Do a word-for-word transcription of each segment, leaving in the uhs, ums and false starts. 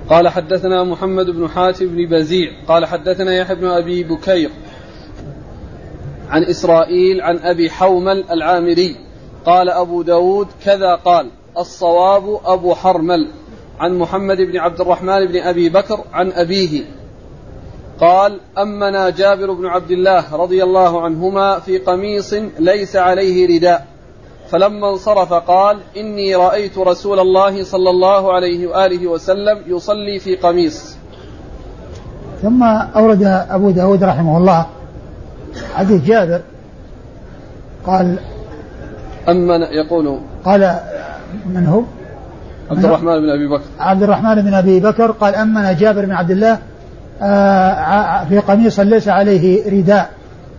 قال حدثنا محمد بن حاتم بن بزيع قال حدثنا يحيى بن أبي بكير عن إسرائيل عن أبي حومل العامري قال أبو داود كذا قال الصواب أبو حرمل عن محمد بن عبد الرحمن بن أبي بكر عن أبيه قال أمنا جابر بن عبد الله رضي الله عنهما في قميص ليس عليه رداء فلما انصرف قال إني رأيت رسول الله صلى الله عليه وآله وسلم يصلي في قميص. ثم أورد أبو داود رحمه الله حديث جابر قال أمن يقول قال من هو عبد الرحمن بن أبي بكر عبد الرحمن بن أبي بكر قال أمن جابر بن عبد الله في قميص ليس عليه رداء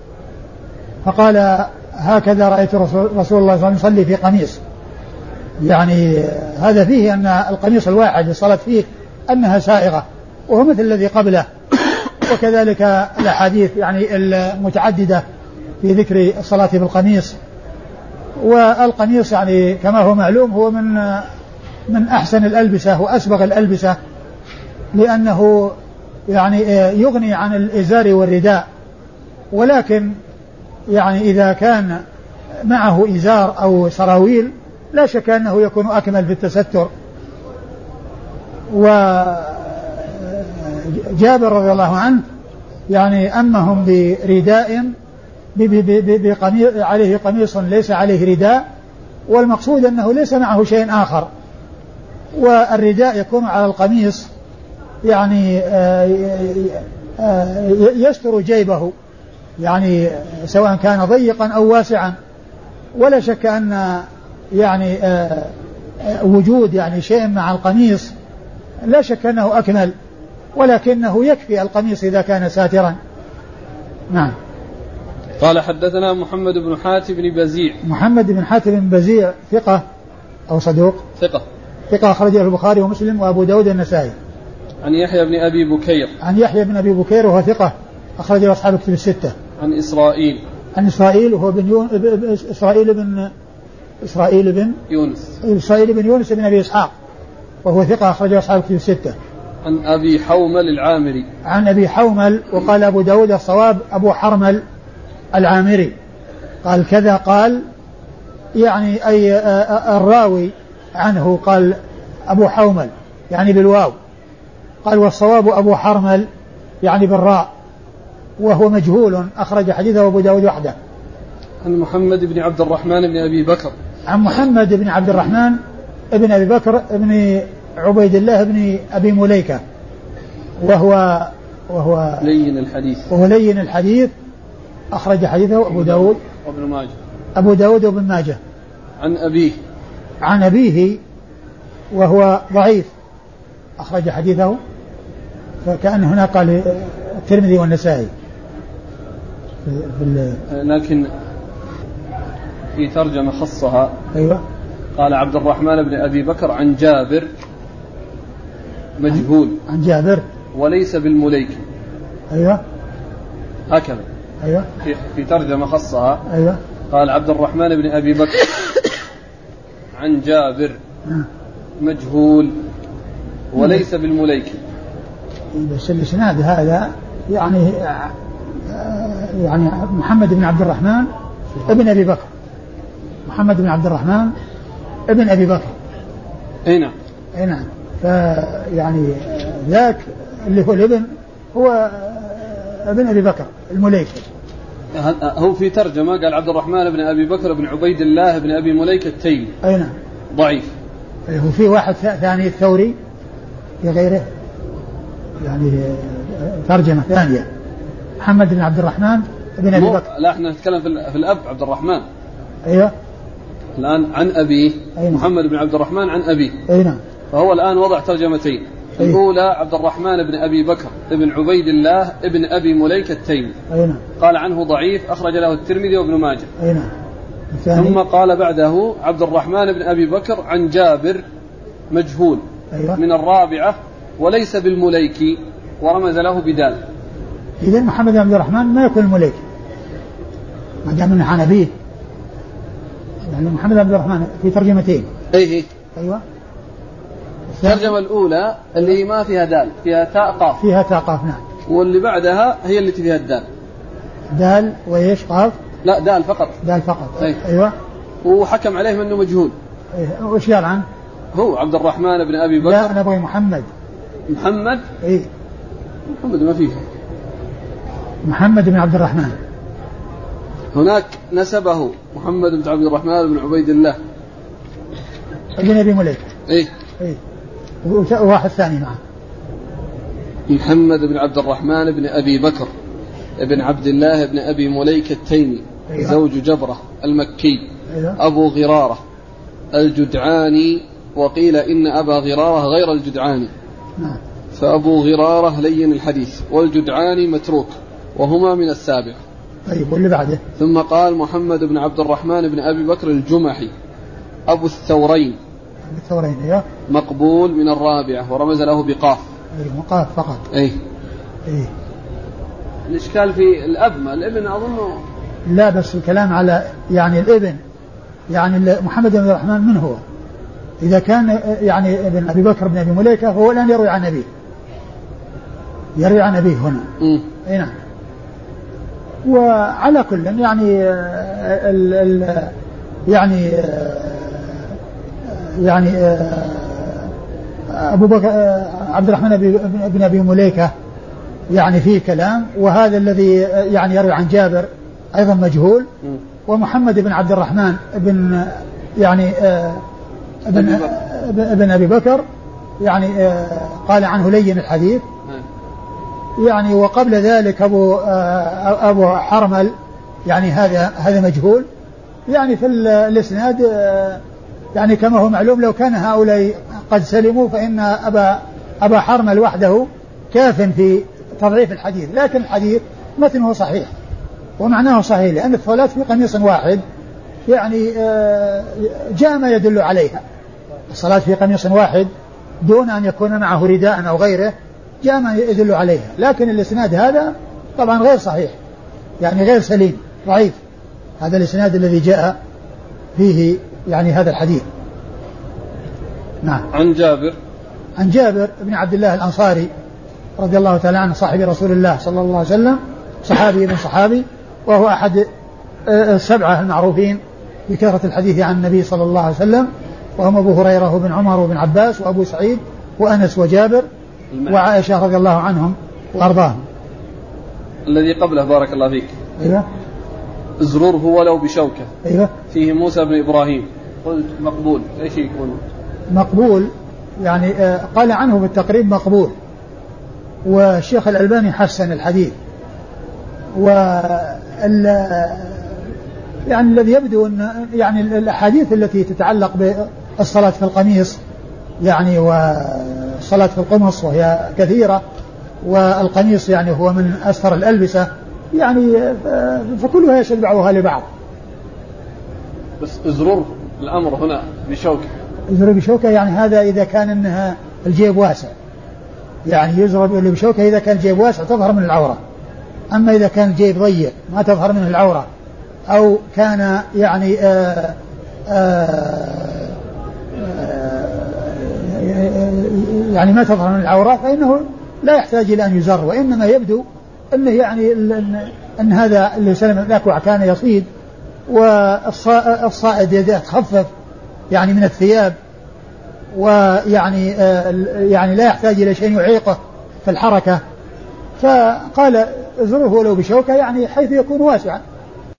فقال هكذا رأيت رسول الله صلى الله عليه وسلم يصلي في قميص. يعني هذا فيه أن القميص الواحد الصلاة فيه أنها سائغة وهو مثل الذي قبله. وكذلك الأحاديث يعني المتعددة في ذكر الصلاة بالقميص. والقميص يعني كما هو معلوم هو من من أحسن الألبسة وأسبغ الألبسة لأنه يعني يغني عن الإزار والرداء. ولكن يعني إذا كان معه إزار أو سراويل لا شك أنه يكون أكمل في التستر. وجابر رضي الله عنه يعني أمهم برداء بقميص عليه قميص ليس عليه رداء والمقصود أنه ليس معه شيء آخر. والرداء يكون على القميص يعني يستر جيبه يعني سواء كان ضيقا أو واسعا. ولا شك أن يعني وجود يعني شيء مع القميص لا شك أنه أكمل ولكنه يكفي القميص إذا كان ساترا. نعم. قال حدثنا محمد بن حاتم بن بزيع. محمد بن حاتم بن بزيع ثقة أو صدوق؟ ثقة. ثقة أخرجه البخاري ومسلم وأبو داود النسائي. عن يحيى بن أبي بكير. عن يحيى بن أبي بكير وهو ثقة أخرجه أصحاب الكتب الستة. عن إسرائيل. عن إسرائيل وهو بن يون... إسرائيل بن إسرائيل بن يونس. إسرائيل بن يونس بن أبي إسحاق وهو ثقة أخرجه أصحاب الكتب الستة. عن أبي حومل العامري. عن أبي حومل وقال أبو داود الصواب أبو حرمل العامري قال كذا قال يعني أي الراوي عنه قال أبو حومل يعني بالواو قال والصواب أبو حرمل يعني بالراء وهو مجهول أخرج حديثه أبو داود وحده. عن محمد بن عبد الرحمن بن أبي بكر. عن محمد بن عبد الرحمن بن أبي بكر بن عبيد الله بن أبي مليكة وهو وهو لين الحديث وهو لين الحديث أخرج حديثه أبو داود وابن ماجه. أبو داود وابن ماجه. عن أبيه. عن أبيه وهو ضعيف أخرج حديثه فكأن هنا قال الترمذي والنسائي في لكن في ترجمة خصها. أيوة. قال عبد الرحمن بن أبي بكر عن جابر مجهول. عن جابر وليس بالمليكي. أيوة. هكذا. أيوة. في, في ترجمة خصها. أيوة. قال عبد الرحمن بن أبي بكر عن جابر مجهول وليس بالمليكي. بس الإسناد هذا يعني يعني محمد بن عبد الرحمن ابن أبي بكر. محمد بن عبد الرحمن ابن أبي بكر. أي نعم. أي نعم. فيعني ذاك اللي هو الابن هو ابن أبي بكر المليكي. هو في ترجمة قال عبد الرحمن بن أبي بكر بن عبيد الله بن أبي مليكة التيمي. أي نعم. ضعيف. هو في واحد ثاني الثوري في غيره يعني ترجمة ثانية محمد بن عبد الرحمن بن أبي بكر. لا احنا نتكلم في الأب عبد الرحمن. أيوة. الآن عن أبيه. أيوة. محمد بن عبد الرحمن عن أبيه. أي نعم. فهو الآن وضع ترجمتين. أيوة. الأولى عبد الرحمن بن أبي بكر بن عبيد الله بن أبي مليكة التيمي. أي نعم. قال عنه ضعيف أخرج له الترمذي وابن ماجه. أي نعم. ثم قال بعده عبد الرحمن بن أبي بكر عن جابر مجهول. أيوة. من الرابعة وليس بالمليكي ورمز له بدال. إذن محمد بن عبد الرحمن ما يكون المليكي ما دام من حنبيه يعني محمد بن عبد الرحمن في ترجمتين. أيه. أيوة. الترجمة الأولى اللي ما فيها دال، فيها تاء قاف. فيها تاء قاف نعم. واللي بعدها هي اللي فيها الدال. دال وإيش قاف؟ لا دال فقط. دال فقط. أي. أيوة. وحكم عليه منه مجهول. أيه. وش قال عنه؟ هو عبد الرحمن بن أبي بكر. لا أنا أبغي محمد. محمد؟ إيه. محمد ما فيه. محمد بن عبد الرحمن. هناك نسبه محمد بن عبد الرحمن بن عبيد الله ابن أبي مليكة. إيه. إيه. وواحد ثاني معه. محمد بن عبد الرحمن بن أبي بكر ابن عبد الله بن أبي مليكة التيمي. أيوة. زوج جبرة المكي. أيوة. أبو غرارة الجدعاني، وقيل إن أبا غرارة غير الجدعاني. نعم. فأبو غرارة لين الحديث والجدعاني متروك، وهما من السابعة. طيب واللي بعده؟ ثم قال محمد بن عبد الرحمن بن أبي بكر الجمحي أبو الثورين. أبو الثورين أيوة. مقبول من الرابعة، ورمز له بقاف. أيوة قاف فقط. أي. أي. الإشكال في الأب، ما الابن أظنه. لا بس الكلام على يعني الابن، يعني محمد بن عبد الرحمن من هو؟ إذا كان يعني ابن أبي بكر بن أبي مليكة هو الآن يروي عن أبيه، يروي عن أبيه هنا. أي نعم. وعلى كل يعني ال ال يعني يعني أبو بكر عبد الرحمن بن أبي مليكة يعني فيه كلام، وهذا الذي يعني يروي عن جابر أيضا مجهول. ومحمد بن عبد الرحمن بن يعني ابن ابن أبي بكر يعني قال عنه لين الحديث يعني. وقبل ذلك أبو أبو حرمل يعني هذا هذا مجهول يعني. في الإسناد يعني كما هو معلوم لو كان هؤلاء قد سلموا فإن أبا أبا حرمل وحده كاف في تضعيف الحديث، لكن الحديث متنه صحيح ومعناه صحيح، لأن الصلاة في قميص واحد يعني جاء ما يدل عليها. الصلاة في قميص واحد دون أن يكون معه رداء أو غيره جاء ما يدل عليها، لكن الإسناد هذا طبعا غير صحيح يعني غير سليم ضعيف، هذا الإسناد الذي جاء فيه يعني هذا الحديث. نعم. عن جابر عن جابر بن عبد الله الأنصاري رضي الله تعالى عنه صاحب رسول الله صلى الله عليه وسلم، صحابي ابن صحابي، وهو أحد السبعة المعروفين بكثرة الحديث عن النبي صلى الله عليه وسلم، وهم أبو هريرة وابن عمر وابن عباس وأبو سعيد وأنس وجابر وعائشة رضي الله عنهم وأرضاهم. الذي قبله بارك الله فيك. أيوة. زروره ولو بشوكة. أيوة. فيه موسى بن إبراهيم. قلت مقبول، ايش يكون؟ مقبول يعني قال عنه بالتقريب مقبول، والشيخ الألباني حسن الحديث. وال يعني الذي يبدو أن يعني الأحاديث التي تتعلق بالصلاة في القميص يعني والصلاة في القمص وهي كثيرة، والقميص يعني هو من أستر الألبسة يعني، فكلها يشد بعضها لبعض. بس ازرر الأمر هنا بشوكة. ازرر بشوكة يعني هذا إذا كان إنها الجيب واسع، يعني يزرر بشوكة إذا كان الجيب واسع تظهر من العورة. أما إذا كان الجيب ضيق ما تظهر منه العورة، أو كان يعني آآ آآ يعني ما تظهر من العورة فإنه لا يحتاج إلى أن يزر، وإنما يبدو أنه يعني أن هذا اللي سلم الأكوع كان يصيد، والصائد يده تخفف يعني من الثياب، ويعني يعني لا يحتاج إلى شيء يعيقه في الحركة، فقال زره ولو بشوكة يعني حيث يكون واسعا